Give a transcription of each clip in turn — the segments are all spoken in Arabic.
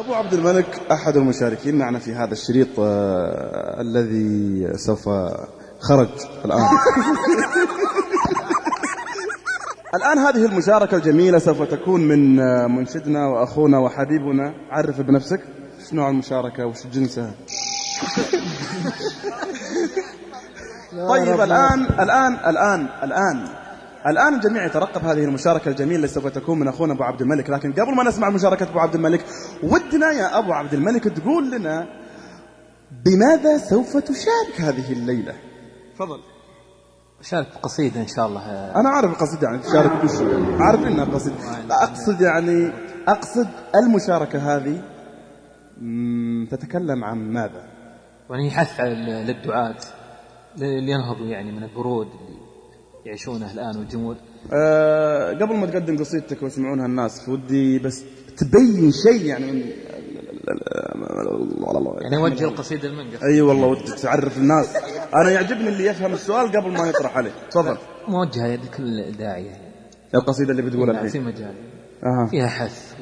أبو عبد الملك أحد المشاركين معنا في هذا الشريط الذي سوف خرج الآن. الآن هذه المشاركة الجميلة سوف تكون من منشدنا وأخونا وحبيبنا. عرف بنفسك، شنو نوع المشاركة وش جنسها؟ طيب الآن الجميع يترقب هذه المشاركة الجميلة اللي سوف تكون من أخونا أبو عبد الملك. لكن قبل ما نسمع مشاركة أبو عبد الملك، ودنا يا أبو عبد الملك تقول لنا بماذا سوف تشارك هذه الليلة؟ تفضل. أشارك بقصيدة إن شاء الله. أنا عارف القصيدة يعني تشارك بش، عارف إنها قصيدة. لا أقصد المشاركة هذه تتكلم عن ماذا؟ يعني حث للدعاة اللي ينهضوا يعني من البرود اللي يعيشونه الآن والجمهور. قبل ما تقدم قصيدتك ويسمعونها الناس، ودي بس تبين شيء يعني من يعني وجه القصيدة المنقف. أي والله ودك تعرف الناس. أنا يعجبني اللي يفهم السؤال قبل ما يطرح عليه. تفضل. موجهة لكل داعية. القصيدة اللي بتقولها الحين في مجال فيها حث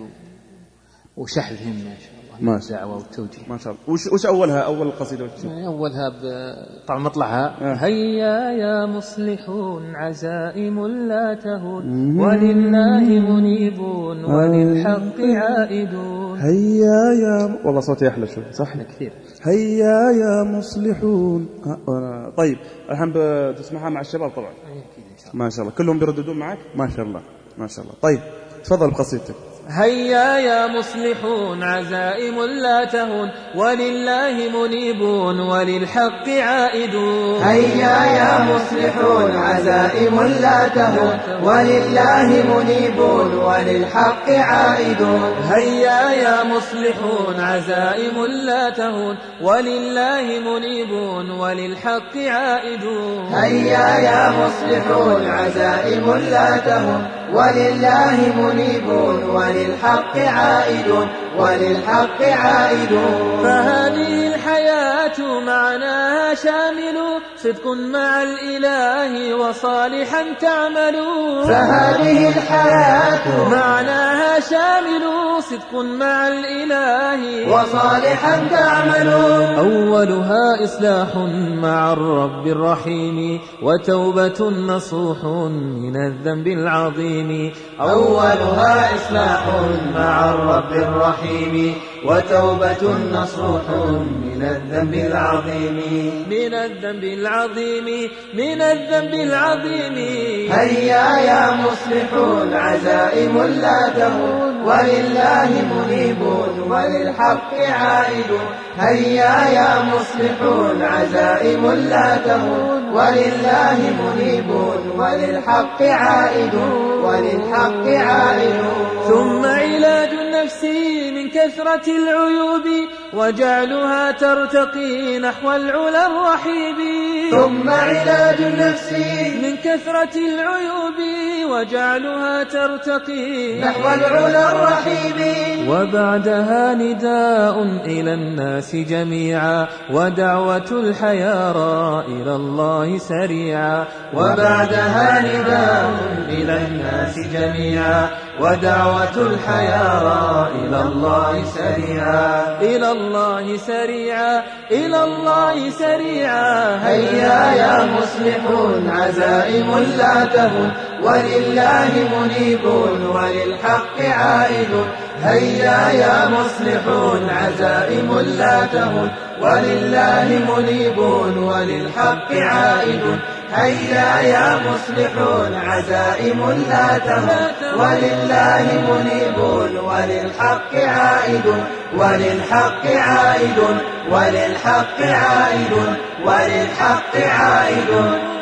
وشحذ همة إن شاء الله. ما شاء الدعوة والتوجيه ما شاء الله. وش أولها؟ أول القصيدة يعني أولها طبعا مطلعها هيا يا مصلحون عزائم لا تهون ولله منيبون وللحق عائدون. هيا يا والله صوتي أحلى شوي صح كثير. هيا يا مصلحون. طيب الحين بتسمعها مع الشباب طبعا. أكيد إن شاء الله. ما شاء الله كلهم بيرددون معك ما شاء الله ما شاء الله. طيب تفضل بقصيدتك. هيا يا مصلحون عزائم لا تهون ولله منيبون وللحق عائدون. هيا يا مصلحون عزائم لا تهون ولله منيبون وللحق عائدون. هيا يا مصلحون عزائم لا تهون ولله منيبون وللحق عائدون. هيا يا مصلحون عزائم لا تهون ولله منيبون وللحق عائدون وللحق عائدون. فهذه الحياة معناها شامل صدق مع الإله وصالحا تعمل. فهذه الحياة معناها شامل صدق مع الإله وصالحا تعمل. أولها إصلاح مع الرب الرحيم وتوبة نصوح من الذنب العظيم. أولها إصلاح مع الرب الرحيم وتوبة نصوح من الذنب العظيم. من الذنب العظيم من الذنب العظيم. هيا يا مصلحون عزائم لا تهون ولله منيبون وللحق عائدون. هيا يا مصلحون عزائم لا تهون ولله منيبون وللحق عائدون وللحق عائدون. ثم علاج النفس من كثرة العيوب وجعلها ترتقي نحو العلا الرحيب. ثم علاج النفس من كثرة العيوب وجعلها ترتقي نحو العلا الرحيب. وبعدها نداء إلى الناس جميعا ودعوة الحيارى إلى الله سريعا. وبعدها نداء إلى الناس جميعا ودعوة الحيارى إلى الله سريعا. إلى الله سريعا إلى الله سريعا. هيا يا مصلحون عزائم لا تهون ولله منيبون وللحق عائدون. هيا يا مصلحون عزائم لا تهون ولله منيبون وللحق عائدون. هيا يا مصلحون عزائم لا تهون ولله منيبون وللحق عائدون وللحق عائدون وللحق عائدون وللحق عائدون.